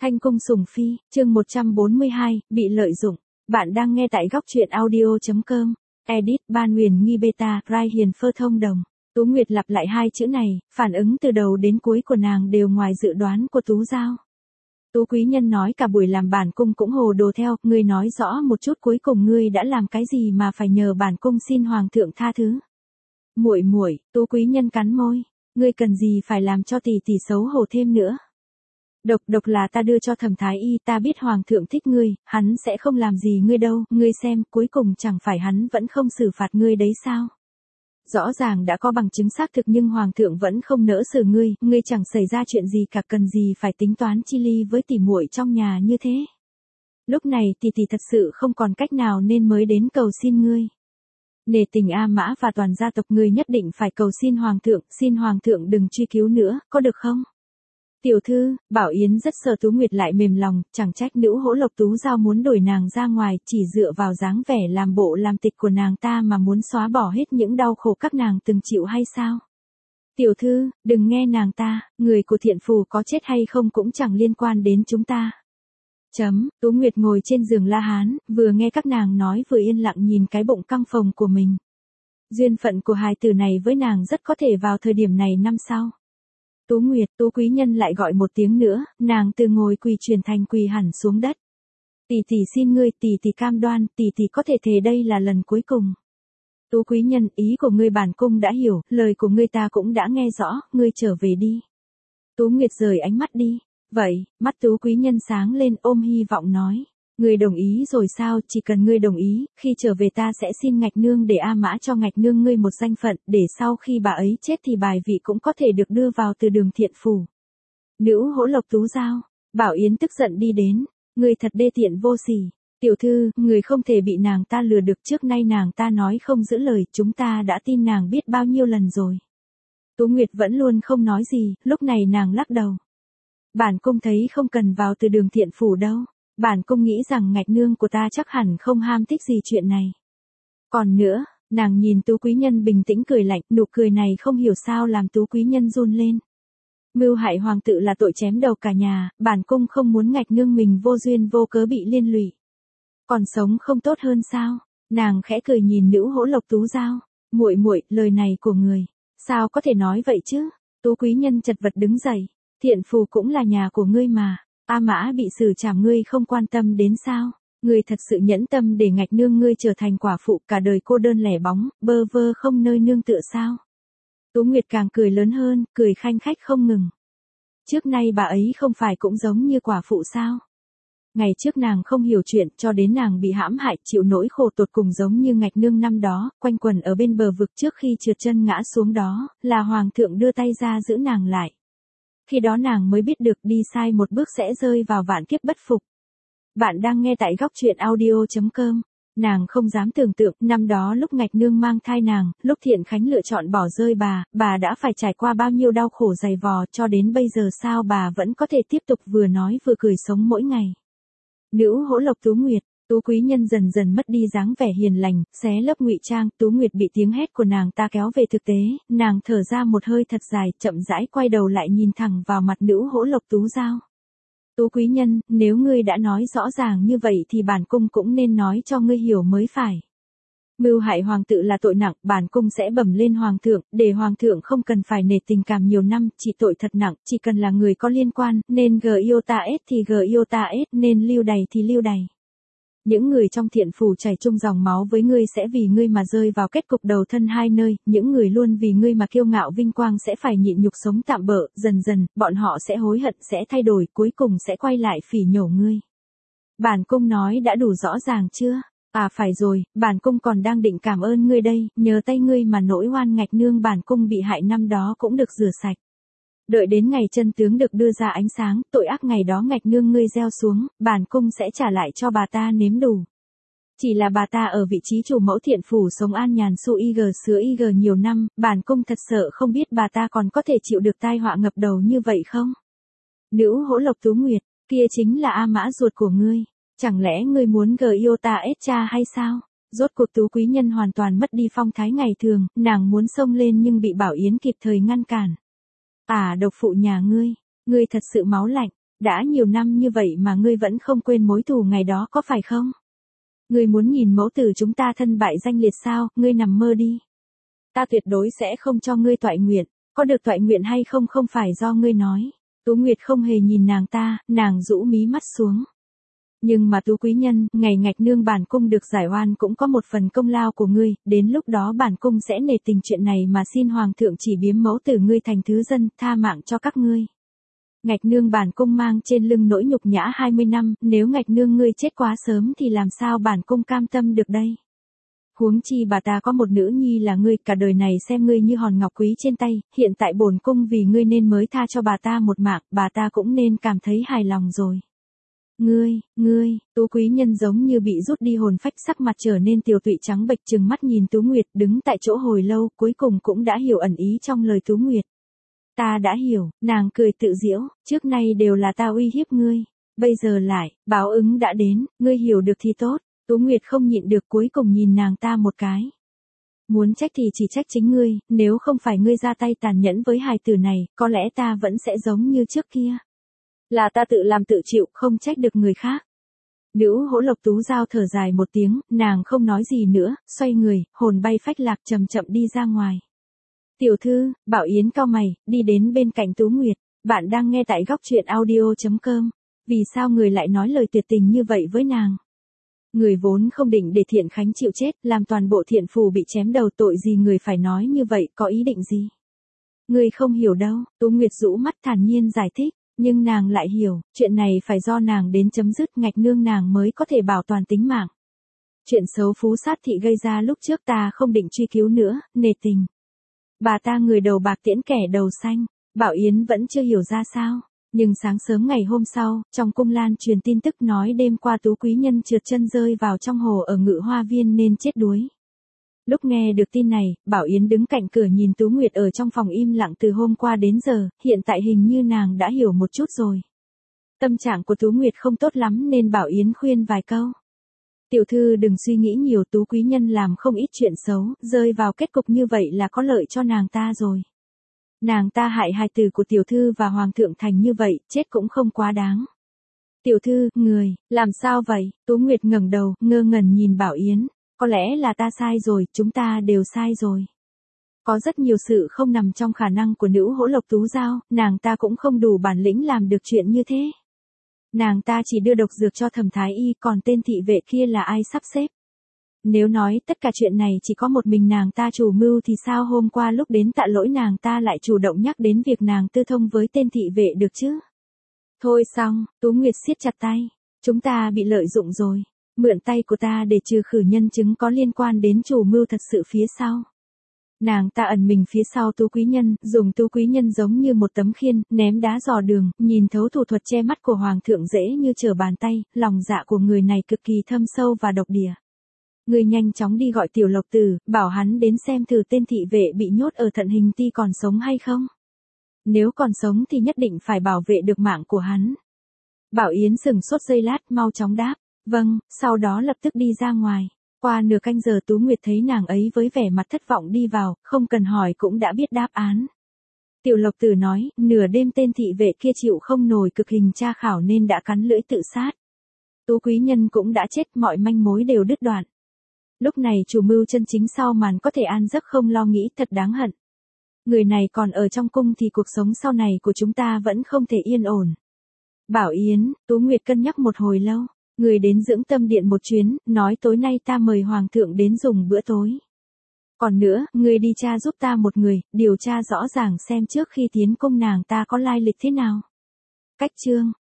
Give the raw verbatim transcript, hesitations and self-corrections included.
Thanh cung sủng phi, chương một trăm bốn mươi hai, bị lợi dụng. Bạn đang nghe tại góc truyện audio chấm com. Edit, Ban Huyền Nghi Beta, Rai Hiền Phơ thông đồng. Tú Nguyệt lặp lại hai chữ này, phản ứng từ đầu đến cuối của nàng đều ngoài dự đoán của Tú Giao. Tú quý nhân nói cả buổi làm bản cung cũng hồ đồ theo, ngươi nói rõ một chút cuối cùng ngươi đã làm cái gì mà phải nhờ bản cung xin hoàng thượng tha thứ. Muội muội, Tú quý nhân cắn môi, ngươi cần gì phải làm cho tỷ tỷ xấu hổ thêm nữa. Độc độc là ta đưa cho Thẩm Thái Y, ta biết hoàng thượng thích ngươi, hắn sẽ không làm gì ngươi đâu, ngươi xem, cuối cùng chẳng phải hắn vẫn không xử phạt ngươi đấy sao? Rõ ràng đã có bằng chứng xác thực nhưng hoàng thượng vẫn không nỡ xử ngươi, ngươi chẳng xảy ra chuyện gì cả, cần gì phải tính toán chi ly với tỷ muội trong nhà như thế. Lúc này tỷ tỷ thật sự không còn cách nào nên mới đến cầu xin ngươi. Nể tình A Mã và toàn gia tộc ngươi nhất định phải cầu xin hoàng thượng, xin hoàng thượng đừng truy cứu nữa, có được không? Tiểu thư, Bảo Yến rất sợ Tú Nguyệt lại mềm lòng, chẳng trách nữ hỗ Lộc Tú Giao muốn đuổi nàng ra ngoài, chỉ dựa vào dáng vẻ làm bộ làm tịch của nàng ta mà muốn xóa bỏ hết những đau khổ các nàng từng chịu hay sao? Tiểu thư, đừng nghe nàng ta, người của thiện phù có chết hay không cũng chẳng liên quan đến chúng ta. Chấm, Tú Nguyệt ngồi trên giường La Hán, vừa nghe các nàng nói vừa yên lặng nhìn cái bụng căng phồng của mình. Duyên phận của hài tử này với nàng rất có thể vào thời điểm này năm sau. Tú Nguyệt, Tú quý nhân lại gọi một tiếng nữa, nàng từ ngồi quỳ chuyển thành quỳ hẳn xuống đất. Tỷ tỷ xin ngươi, tỷ tỷ cam đoan, tỷ tỷ có thể thề đây là lần cuối cùng. Tú quý nhân, ý của ngươi bản cung đã hiểu, lời của ngươi ta cũng đã nghe rõ, ngươi trở về đi. Tú Nguyệt rời ánh mắt đi. Vậy, mắt Tú quý nhân sáng lên ôm hy vọng nói. Ngươi đồng ý rồi sao, chỉ cần ngươi đồng ý, khi trở về ta sẽ xin Ngạch Nương để A Mã cho Ngạch Nương ngươi một danh phận, để sau khi bà ấy chết thì bài vị cũng có thể được đưa vào từ đường thiện phủ. Nữ hỗ Lộc Tú Giao, Bảo Yến tức giận đi đến, ngươi thật đê tiện vô sỉ, tiểu thư, người không thể bị nàng ta lừa được, trước nay nàng ta nói không giữ lời, chúng ta đã tin nàng biết bao nhiêu lần rồi. Tú Nguyệt vẫn luôn không nói gì, lúc này nàng lắc đầu. Bản cung thấy không cần vào từ đường thiện phủ đâu. Bản cung nghĩ rằng Ngạch Nương của ta chắc hẳn không ham thích gì chuyện này. Còn nữa, nàng nhìn Tú quý nhân bình tĩnh cười lạnh, nụ cười này không hiểu sao làm Tú quý nhân run lên. Mưu hại hoàng tự là tội chém đầu cả nhà, bản cung không muốn Ngạch Nương mình vô duyên vô cớ bị liên lụy. Còn sống không tốt hơn sao? Nàng khẽ cười nhìn nữ hỗ Lộc Tú Giao, muội muội, lời này của người, sao có thể nói vậy chứ? Tú quý nhân chật vật đứng dậy, thiện phù cũng là nhà của ngươi mà. A Mã bị xử trảm ngươi không quan tâm đến sao? Ngươi thật sự nhẫn tâm để Ngạch Nương ngươi trở thành quả phụ cả đời cô đơn lẻ bóng, bơ vơ không nơi nương tựa sao? Tú Nguyệt càng cười lớn hơn, cười khanh khách không ngừng. Trước nay bà ấy không phải cũng giống như quả phụ sao? Ngày trước nàng không hiểu chuyện, cho đến nàng bị hãm hại, chịu nỗi khổ tột cùng giống như Ngạch Nương năm đó, quanh quẩn ở bên bờ vực trước khi trượt chân ngã xuống đó, là hoàng thượng đưa tay ra giữ nàng lại. Khi đó nàng mới biết được đi sai một bước sẽ rơi vào vạn kiếp bất phục. Bạn đang nghe tại góc truyện audio chấm com. Nàng không dám tưởng tượng, năm đó lúc Ngạch Nương mang thai nàng, lúc Thiện Khánh lựa chọn bỏ rơi bà, bà đã phải trải qua bao nhiêu đau khổ dày vò, cho đến bây giờ sao bà vẫn có thể tiếp tục vừa nói vừa cười sống mỗi ngày. Nữ hỗ Lộc Tú Nguyệt, Tú quý nhân dần dần mất đi dáng vẻ hiền lành, xé lớp ngụy trang, Tú Nguyệt bị tiếng hét của nàng ta kéo về thực tế, nàng thở ra một hơi thật dài, chậm rãi quay đầu lại nhìn thẳng vào mặt nữ hỗ Lộc Tú Giao. Tú quý nhân, nếu ngươi đã nói rõ ràng như vậy thì bản cung cũng nên nói cho ngươi hiểu mới phải. Mưu hại hoàng tự là tội nặng, bản cung sẽ bẩm lên hoàng thượng, để hoàng thượng không cần phải nể tình cảm nhiều năm, chỉ tội thật nặng, chỉ cần là người có liên quan, nên g iota s thì g iota s, nên lưu đày thì lưu đày. Những người trong thiện phủ chảy chung dòng máu với ngươi sẽ vì ngươi mà rơi vào kết cục đầu thân hai nơi, những người luôn vì ngươi mà kiêu ngạo vinh quang sẽ phải nhịn nhục sống tạm bợ, dần dần, bọn họ sẽ hối hận, sẽ thay đổi, cuối cùng sẽ quay lại phỉ nhổ ngươi. Bản cung nói đã đủ rõ ràng chưa? À phải rồi, bản cung còn đang định cảm ơn ngươi đây, nhờ tay ngươi mà nỗi oan Ngạch Nương bản cung bị hại năm đó cũng được rửa sạch. Đợi đến ngày chân tướng được đưa ra ánh sáng, tội ác ngày đó Ngạch Nương ngươi gieo xuống, bản cung sẽ trả lại cho bà ta nếm đủ. Chỉ là bà ta ở vị trí chủ mẫu thiện phủ sống an nhàn su ig sứa ig nhiều năm, bản cung thật sợ không biết bà ta còn có thể chịu được tai họa ngập đầu như vậy không? Nữ hỗ Lộc Tú Nguyệt, kia chính là A Mã ruột của ngươi, chẳng lẽ ngươi muốn g iota s cha hay sao? Rốt cuộc Tú quý nhân hoàn toàn mất đi phong thái ngày thường, nàng muốn xông lên nhưng bị Bảo Yến kịp thời ngăn cản. À độc phụ nhà ngươi, ngươi thật sự máu lạnh, Đã nhiều năm như vậy mà ngươi vẫn không quên mối thù ngày đó có phải không? Ngươi muốn nhìn mẫu tử chúng ta thân bại danh liệt sao, ngươi nằm mơ đi. Ta tuyệt đối sẽ không cho ngươi toại nguyện, có được toại nguyện hay không không phải do ngươi nói. Tú Nguyệt không hề nhìn nàng ta, nàng rũ mí mắt xuống. Nhưng mà Tú quý nhân, ngày ngạch nương bản cung được giải oan cũng có một phần công lao của ngươi, đến lúc đó bản cung sẽ nể tình chuyện này mà xin hoàng thượng chỉ biếm mẫu tử ngươi thành thứ dân, tha mạng cho các ngươi. Ngạch nương bản cung mang trên lưng nỗi nhục nhã hai mươi năm, nếu ngạch nương ngươi chết quá sớm thì làm sao bản cung cam tâm được đây. Huống chi bà ta có một nữ nhi là ngươi, cả đời này xem ngươi như hòn ngọc quý trên tay, hiện tại bổn cung vì ngươi nên mới tha cho bà ta một mạng, bà ta cũng nên cảm thấy hài lòng rồi. Ngươi, ngươi, Tú quý nhân giống như bị rút đi hồn phách, sắc mặt trở nên tiều tụy trắng bệch, trừng mắt nhìn Tú Nguyệt, đứng tại chỗ hồi lâu, cuối cùng cũng đã hiểu ẩn ý trong lời Tú Nguyệt. Ta đã hiểu, nàng cười tự giễu, trước nay đều là ta uy hiếp ngươi, bây giờ lại, báo ứng đã đến, ngươi hiểu được thì tốt. Tú Nguyệt không nhịn được cuối cùng nhìn nàng ta một cái. Muốn trách thì chỉ trách chính ngươi, nếu không phải ngươi ra tay tàn nhẫn với hài tử này, có lẽ ta vẫn sẽ giống như trước kia. Là ta tự làm tự chịu, không trách được người khác. Nữ Hỗ Lộc Tú Giao thở dài một tiếng, nàng không nói gì nữa, xoay người, hồn bay phách lạc chậm chậm đi ra ngoài. Tiểu thư, Bảo Yến cau mày, đi đến bên cạnh Tú Nguyệt, bạn đang nghe tại góc truyện audio chấm com. Vì sao người lại nói lời tuyệt tình như vậy với nàng? Người vốn không định để Thiện Khánh chịu chết, làm toàn bộ thiện phù bị chém đầu, tội gì người phải nói như vậy, có ý định gì? Người không hiểu đâu, Tú Nguyệt rũ mắt thản nhiên giải thích, nhưng nàng lại hiểu, chuyện này phải do nàng đến chấm dứt, ngạch nương nàng mới có thể bảo toàn tính mạng. Chuyện xấu Phú Sát Thị gây ra lúc trước ta không định truy cứu nữa, nề tình. Bà ta người đầu bạc tiễn kẻ đầu xanh, Bảo Yến vẫn chưa hiểu ra sao. Nhưng sáng sớm ngày hôm sau, trong cung lan truyền tin tức nói đêm qua Tú quý nhân trượt chân rơi vào trong hồ ở Ngự Hoa Viên nên chết đuối. Lúc nghe được tin này, Bảo Yến đứng cạnh cửa nhìn Tú Nguyệt ở trong phòng im lặng từ hôm qua đến giờ, hiện tại hình như nàng đã hiểu một chút rồi. Tâm trạng của Tú Nguyệt không tốt lắm nên Bảo Yến khuyên vài câu. Tiểu thư đừng suy nghĩ nhiều, Tú quý nhân làm không ít chuyện xấu, rơi vào kết cục như vậy là có lợi cho nàng ta rồi. Nàng ta hại hài tử của tiểu thư và hoàng thượng thành như vậy, chết cũng không quá đáng. Tiểu thư, người, làm sao vậy? Tú Nguyệt ngẩng đầu, ngơ ngẩn nhìn Bảo Yến. Có lẽ là ta sai rồi, chúng ta đều sai rồi. Có rất nhiều sự không nằm trong khả năng của nữ Hỗ Lộc Tú Giao, nàng ta cũng không đủ bản lĩnh làm được chuyện như thế. Nàng ta chỉ đưa độc dược cho Thẩm Thái Y, còn tên thị vệ kia là ai sắp xếp? Nếu nói tất cả chuyện này chỉ có một mình nàng ta chủ mưu thì sao hôm qua lúc đến Tạ Lỗi nàng ta lại chủ động nhắc đến việc nàng tư thông với tên thị vệ được chứ? Thôi xong, Tú Nguyệt siết chặt tay. Chúng ta bị lợi dụng rồi. Mượn tay của ta để trừ khử nhân chứng có liên quan đến chủ mưu thật sự phía sau. Nàng ta ẩn mình phía sau Tú quý nhân, dùng Tú quý nhân giống như một tấm khiên, ném đá dò đường, nhìn thấu thủ thuật che mắt của hoàng thượng dễ như trở bàn tay, lòng dạ của người này cực kỳ thâm sâu và độc địa. Người nhanh chóng đi gọi Tiểu Lộc Tử, bảo hắn đến xem thử tên thị vệ bị nhốt ở Thận Hình Ti còn sống hay không. Nếu còn sống thì nhất định phải bảo vệ được mạng của hắn. Bảo Yến sừng sốt giây lát, mau chóng đáp, vâng, sau đó lập tức đi ra ngoài. Qua nửa canh giờ Tú Nguyệt thấy nàng ấy với vẻ mặt thất vọng đi vào, không cần hỏi cũng đã biết đáp án. Tiểu Lộc Tử nói, nửa đêm tên thị vệ kia chịu không nổi cực hình tra khảo nên đã cắn lưỡi tự sát. Tú quý nhân cũng đã chết, mọi manh mối đều đứt đoạn. Lúc này chủ mưu chân chính sau màn có thể an giấc không lo nghĩ, thật đáng hận. Người này còn ở trong cung thì cuộc sống sau này của chúng ta vẫn không thể yên ổn. Bảo Yến, Tú Nguyệt cân nhắc một hồi lâu, người đến dưỡng tâm điện một chuyến, nói tối nay ta mời hoàng thượng đến dùng bữa tối. Còn nữa, người đi tra giúp ta một người, điều tra rõ ràng xem trước khi tiến cung nàng ta có lai lịch thế nào. Cách chương